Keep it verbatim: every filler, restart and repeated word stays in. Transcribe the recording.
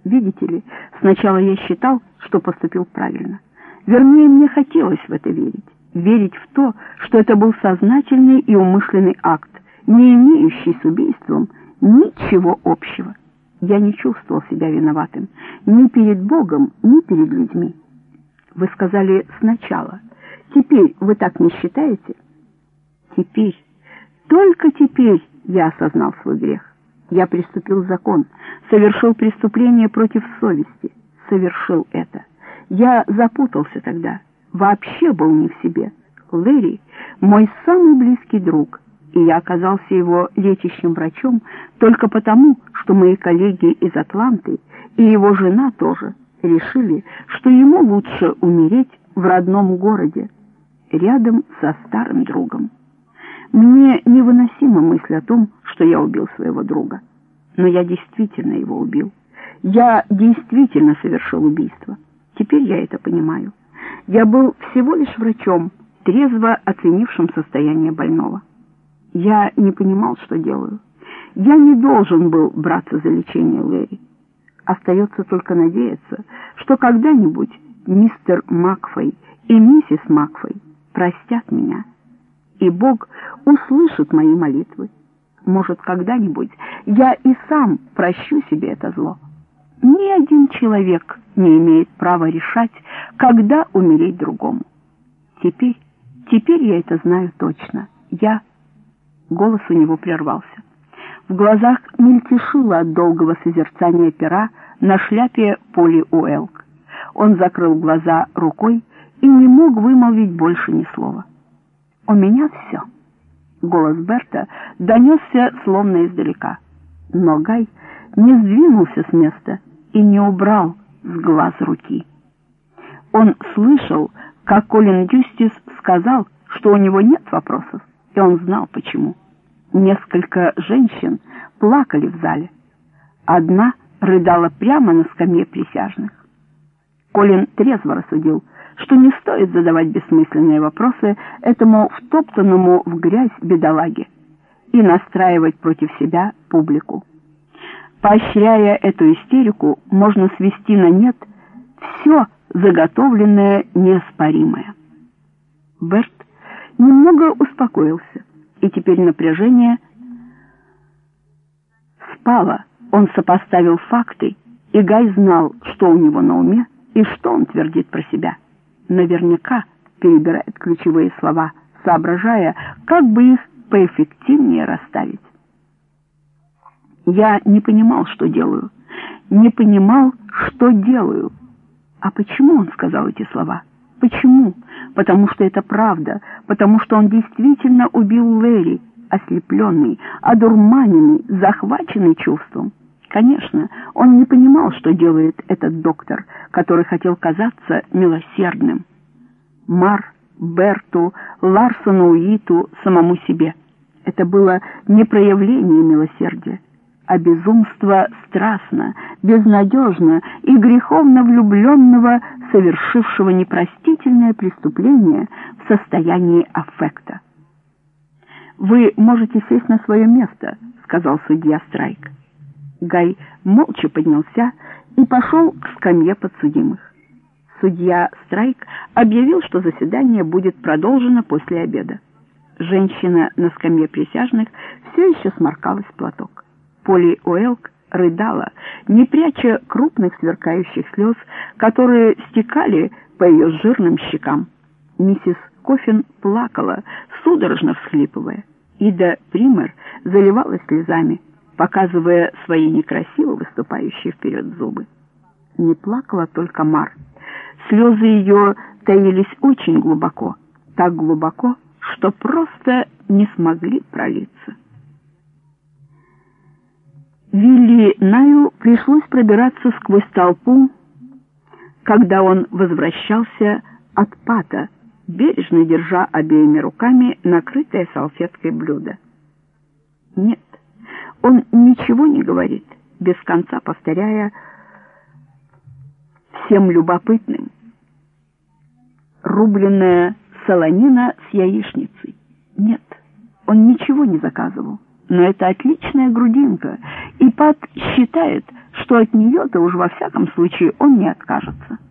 Видите ли, сначала я считал, что поступил правильно. Вернее, мне хотелось в это верить. Верить в то, что это был сознательный и умышленный акт, не имеющий с убийством ничего общего. Я не чувствовал себя виноватым ни перед Богом, ни перед людьми. Вы сказали «сначала». Теперь вы так не считаете? Теперь, только теперь я осознал свой грех. Я приступил закон, совершил преступление против совести, совершил это. Я запутался тогда, вообще был не в себе. Лэри — мой самый близкий друг, и я оказался его лечащим врачом только потому, что мои коллеги из Атланты и его жена тоже решили, что ему лучше умереть в родном городе, рядом со старым другом. Мне невыносима мысль о том, что я убил своего друга. Но я действительно его убил. Я действительно совершил убийство. Теперь я это понимаю. Я был всего лишь врачом, трезво оценившим состояние больного. Я не понимал, что делаю. Я не должен был браться за лечение Лэри. Остается только надеяться, что когда-нибудь мистер Макфей и миссис Макфей простят меня, и Бог услышит мои молитвы. Может, когда-нибудь я и сам прощу себе это зло. Ни один человек не имеет права решать, когда умереть другому. Теперь, теперь я это знаю точно. Я... Голос у него прервался. В глазах мельтешило от долгого созерцания пера на шляпе Поли Уэлк. Он закрыл глаза рукой и не мог вымолвить больше ни слова. «У меня все». Голос Берта донесся словно издалека. Но Гай не сдвинулся с места и не убрал с глаз руки. Он слышал, как Колин Дюстис сказал, что у него нет вопросов, и он знал почему. Несколько женщин плакали в зале. Одна рыдала прямо на скамье присяжных. Колин трезво рассудил, что не стоит задавать бессмысленные вопросы этому втоптанному в грязь бедолаге и настраивать против себя публику. Поощряя эту истерику, можно свести на нет все заготовленное неоспоримое. Берт немного успокоился, и теперь напряжение спало. Он сопоставил факты, и Гай знал, что у него на уме и что он твердит про себя. Наверняка перебирает ключевые слова, соображая, как бы их поэффективнее расставить. Я не понимал, что делаю. Не понимал, что делаю. А почему он сказал эти слова? Почему? Потому что это правда, потому что он действительно убил Лэри, ослепленный, одурманенный, захваченный чувством. Конечно, он не понимал, что делает этот доктор, который хотел казаться милосердным. Мар, Берту, Ларсону Уиту, самому себе. Это было не проявление милосердия, а безумство страстно, безнадежно и греховно влюбленного, совершившего непростительное преступление в состоянии аффекта. «Вы можете сесть на свое место», — сказал судья Страйк. Гай молча поднялся и пошел к скамье подсудимых. Судья Страйк объявил, что заседание будет продолжено после обеда. Женщина на скамье присяжных все еще сморкалась в платок. Поли Уэлк рыдала, не пряча крупных сверкающих слез, которые стекали по ее жирным щекам. Миссис Коффин плакала, судорожно всхлипывая. Ида Пример заливалась слезами, показывая свои некрасиво выступающие вперед зубы. Не плакала только Мар. Слезы ее таились очень глубоко, так глубоко, что просто не смогли пролиться. Вилли Наю пришлось пробираться сквозь толпу, когда он возвращался от Пата, бережно держа обеими руками накрытое салфеткой блюдо. Нет, он ничего не говорит, без конца повторяя всем любопытным: рубленная солонина с яичницей. Нет, он ничего не заказывал, но это отличная грудинка, и Пат считает, что от нее-то уж во всяком случае он не откажется.